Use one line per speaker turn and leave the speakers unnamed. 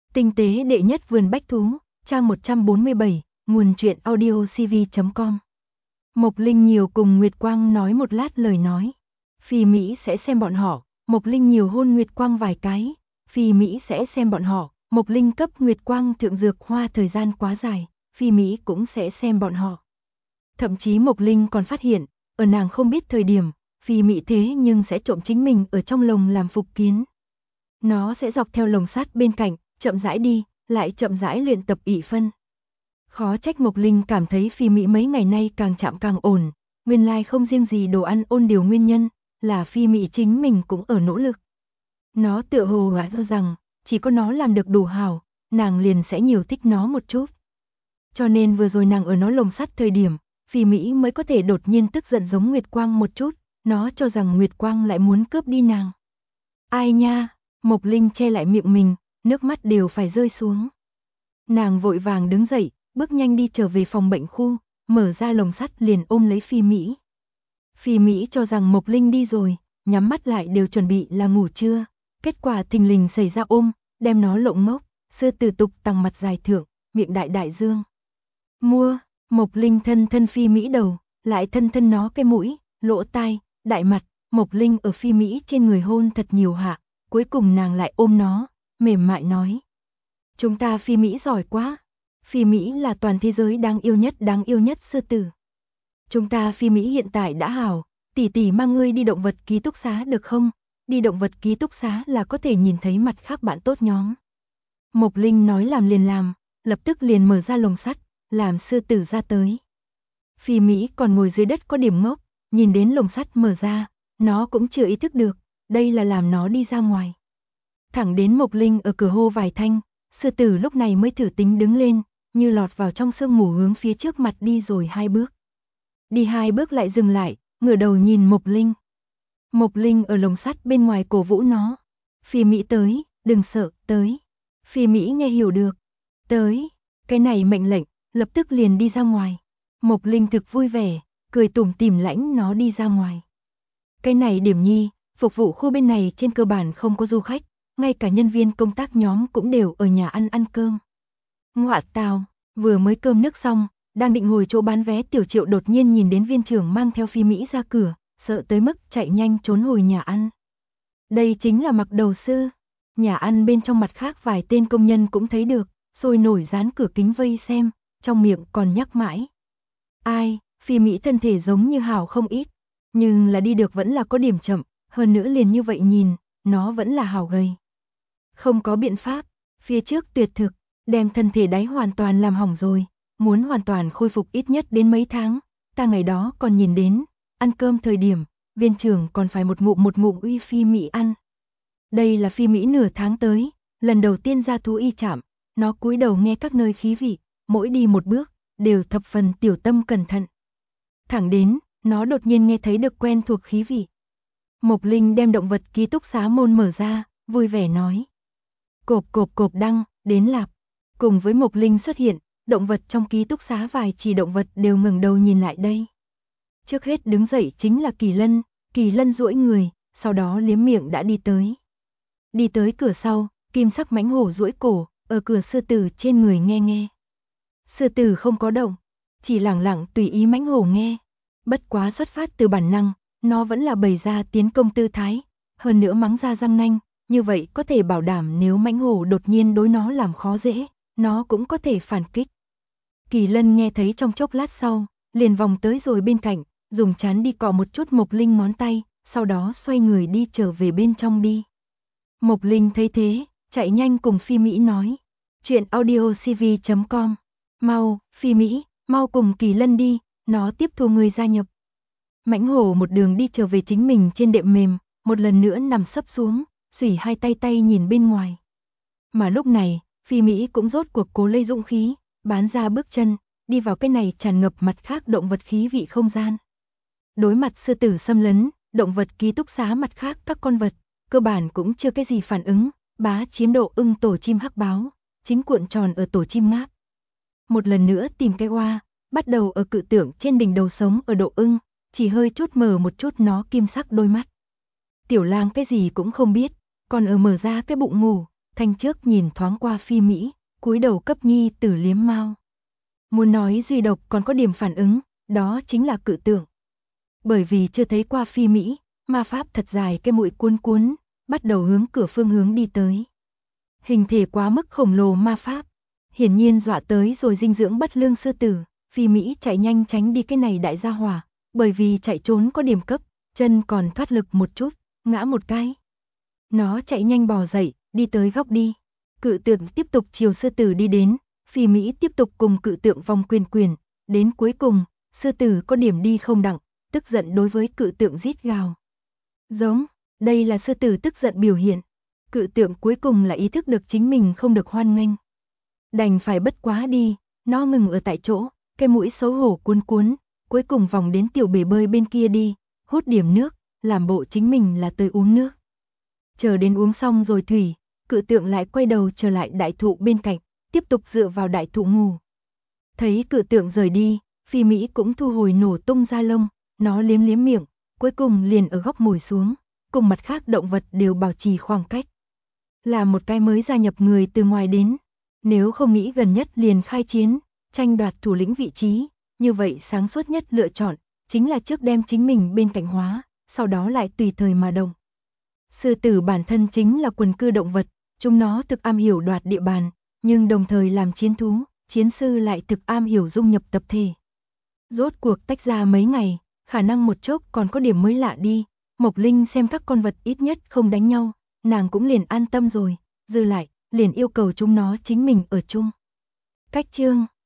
Tinh tế đệ nhất vườn bách thú, trang 147, nguồn truyện audiocv.com. Mộc Linh Nhiều cùng Nguyệt Quang nói một lát lời nói. Phi Mỹ sẽ xem bọn họ, Mộc Linh Nhiều hôn Nguyệt Quang vài cái. Phi Mỹ sẽ xem bọn họ, Mộc Linh cấp Nguyệt Quang thượng dược hoa thời gian quá dài, Phi Mỹ cũng sẽ xem bọn họ. Thậm chí Mộc Linh còn phát hiện, ở nàng không biết thời điểm, Phi Mỹ thế nhưng sẽ trộm chính mình ở trong lồng làm phục kiến. Nó sẽ dọc theo lồng sắt bên cạnh, chậm rãi đi, lại chậm rãi luyện tập ỷ phân. Khó trách Mộc Linh cảm thấy Phi Mỹ mấy ngày nay càng chạm càng ổn, nguyên lai không riêng gì đồ ăn ôn điều nguyên nhân, là Phi Mỹ chính mình cũng ở nỗ lực. Nó tựa hồ đã cho rằng, chỉ có nó làm được đủ hảo, nàng liền sẽ nhiều thích nó một chút. Cho nên vừa rồi nàng ở nó lồng sắt thời điểm, Phi Mỹ mới có thể đột nhiên tức giận giống Nguyệt Quang một chút, nó cho rằng Nguyệt Quang lại muốn cướp đi nàng. Ai nha, Mộc Linh che lại miệng mình, nước mắt đều phải rơi xuống. Nàng vội vàng đứng dậy, bước nhanh đi trở về phòng bệnh khu, mở ra lồng sắt liền ôm lấy Phi Mỹ. Phi Mỹ cho rằng Mộc Linh đi rồi, nhắm mắt lại đều chuẩn bị là ngủ trưa. Kết quả thình lình xảy ra ôm, đem nó lộng ngốc, sư tử tục tăng mặt dài thượng, miệng đại đại dương. Mua, Mộc Linh thân thân Phi Mỹ đầu, lại thân thân nó cái mũi, lỗ tai, đại mặt, Mộc Linh ở Phi Mỹ trên người hôn thật nhiều hạ, cuối cùng nàng lại ôm nó, mềm mại nói. Chúng ta Phi Mỹ giỏi quá, Phi Mỹ là toàn thế giới đáng yêu nhất sư tử. Chúng ta Phi Mỹ hiện tại đã hảo, tỷ tỷ mang ngươi đi động vật ký túc xá được không? Đi động vật ký túc xá là có thể nhìn thấy mặt khác bạn tốt nhóm. Mộc Linh nói làm liền làm, lập tức liền mở ra lồng sắt, làm sư tử ra tới. Phi Mỹ còn ngồi dưới đất có điểm ngốc, nhìn đến lồng sắt mở ra, nó cũng chưa ý thức được, đây là làm nó đi ra ngoài. Thẳng đến Mộc Linh ở cửa hô vài thanh, sư tử lúc này mới thử tính đứng lên, như lọt vào trong sương mù hướng phía trước mặt đi rồi 2 bước. Đi 2 bước lại dừng lại, ngửa đầu nhìn Mộc Linh. Mộc Linh ở lồng sắt bên ngoài cổ vũ nó. Phi Mỹ tới, đừng sợ, tới. Phi Mỹ nghe hiểu được. Tới, cái này mệnh lệnh, lập tức liền đi ra ngoài. Mộc Linh thực vui vẻ, cười tủm tỉm lãnh nó đi ra ngoài. Cái này điểm nhi, phục vụ khu bên này trên cơ bản không có du khách, ngay cả nhân viên công tác nhóm cũng đều ở nhà ăn cơm. Ngoạ tào, vừa mới cơm nước xong, đang định hồi chỗ bán vé Tiểu Triệu đột nhiên nhìn đến viên trưởng mang theo Phi Mỹ ra cửa, sợ tới mức chạy nhanh trốn hồi nhà ăn. Đây chính là Mặc Đầu Sư. Nhà ăn bên trong mặt khác vài tên công nhân cũng thấy được, sôi nổi dán cửa kính vây xem, trong miệng còn nhắc mãi. Ai, Phi Mỹ thân thể giống như hảo không ít, nhưng là đi được vẫn là có điểm chậm, hơn nữa liền như vậy nhìn, nó vẫn là hảo gầy. Không có biện pháp, phía trước tuyệt thực, đem thân thể đáy hoàn toàn làm hỏng rồi, muốn hoàn toàn khôi phục ít nhất đến mấy tháng, ta ngày đó còn nhìn đến, ăn cơm thời điểm, viên trưởng còn phải một ngụm uy Phi Mỹ ăn. Đây là Phi Mỹ nửa tháng tới, lần đầu tiên ra thú y trạm, nó cúi đầu nghe các nơi khí vị, mỗi đi một bước, đều thập phần tiểu tâm cẩn thận. Thẳng đến, nó đột nhiên nghe thấy được quen thuộc khí vị. Mộc Linh đem động vật ký túc xá môn mở ra, vui vẻ nói. Cộp cộp cộp đăng, đến lạp. Cùng với Mộc Linh xuất hiện, động vật trong ký túc xá vài chỉ động vật đều ngẩng đầu nhìn lại đây. Trước hết đứng dậy chính là Kỳ Lân duỗi người, sau đó liếm miệng đã đi tới. Đi tới cửa sau, kim sắc mãnh hổ duỗi cổ, ở cửa sư tử trên người nghe nghe. Sư tử không có động, chỉ lẳng lặng tùy ý mãnh hổ nghe. Bất quá xuất phát từ bản năng, nó vẫn là bày ra tiến công tư thái, hơn nữa mắng ra răng nanh, như vậy có thể bảo đảm nếu mãnh hổ đột nhiên đối nó làm khó dễ, nó cũng có thể phản kích. Kỳ Lân nghe thấy trong chốc lát sau, liền vòng tới rồi bên cạnh, dùng chán đi cọ một chút Mộc Linh ngón tay, sau đó xoay người đi trở về bên trong đi. Mộc Linh thấy thế, chạy nhanh cùng Phi Mỹ nói. Chuyện audiocv.com. Mau, Phi Mỹ, mau cùng Kỳ Lân đi, nó tiếp thu người gia nhập. Mãnh hổ một đường đi trở về chính mình trên đệm mềm, một lần nữa nằm sấp xuống, xủy hai tay nhìn bên ngoài. Mà lúc này, Phi Mỹ cũng rốt cuộc cố lấy dũng khí, bán ra bước chân, đi vào cái này tràn ngập mặt khác động vật khí vị không gian. Đối mặt sư tử xâm lấn, động vật ký túc xá mặt khác các con vật, cơ bản cũng chưa cái gì phản ứng, bá chiếm độ ưng tổ chim hắc báo, chính cuộn tròn ở tổ chim ngáp. Một lần nữa tìm cái oa, bắt đầu ở cự tượng trên đỉnh đầu sống ở độ ưng, chỉ hơi chút mở một chút nó kim sắc đôi mắt. Tiểu lang cái gì cũng không biết, còn ở mở ra cái bụng ngủ, Thanh trước nhìn thoáng qua Phi Mỹ, cúi đầu cấp nhi tử liếm mao. Muốn nói duy độc còn có điểm phản ứng, đó chính là Cự Tượng. Bởi vì chưa thấy qua Phi Mỹ, ma pháp thật dài cái mũi cuốn cuốn, bắt đầu hướng cửa phương hướng đi tới. Hình thể quá mức khổng lồ ma pháp, hiển nhiên dọa tới rồi dinh dưỡng bất lương sư tử. Phi Mỹ chạy nhanh tránh đi cái này đại gia hỏa, bởi vì chạy trốn có điểm cấp, chân còn thoát lực một chút, ngã một cái. Nó chạy nhanh bò dậy, đi tới góc đi. Cự Tượng tiếp tục chiều sư tử đi đến, Phi Mỹ tiếp tục cùng Cự Tượng vòng quyền, đến cuối cùng, sư tử có điểm đi không đặng, tức giận đối với Cự Tượng rít gào. Giống, đây là sư tử tức giận biểu hiện. Cự Tượng cuối cùng là ý thức được chính mình không được hoan nghênh. Đành phải bất quá đi, nó ngừng ở tại chỗ, cái mũi xấu hổ cuốn cuốn, cuối cùng vòng đến tiểu bể bơi bên kia đi, hút điểm nước, làm bộ chính mình là tới uống nước. Chờ đến uống xong rồi thủy, Cự Tượng lại quay đầu trở lại đại thụ bên cạnh, tiếp tục dựa vào đại thụ ngủ. Thấy Cự Tượng rời đi, Phi Mỹ cũng thu hồi nổ tung da lông, nó liếm liếm miệng, cuối cùng liền ở góc ngồi xuống, cùng mặt khác động vật đều bảo trì khoảng cách. Là một cái mới gia nhập người từ ngoài đến, nếu không nghĩ gần nhất liền khai chiến, tranh đoạt thủ lĩnh vị trí, như vậy sáng suốt nhất lựa chọn, chính là trước đem chính mình bên cạnh hóa, sau đó lại tùy thời mà động. Sư tử bản thân chính là quần cư động vật, chúng nó thực am hiểu đoạt địa bàn, nhưng đồng thời làm chiến thú, chiến sư lại thực am hiểu dung nhập tập thể. Rốt cuộc tách ra mấy ngày, khả năng một chốc còn có điểm mới lạ đi, Mộc Linh xem các con vật ít nhất không đánh nhau, nàng cũng liền an tâm rồi, dư lại, liền yêu cầu chúng nó chính mình ở chung. Cách chương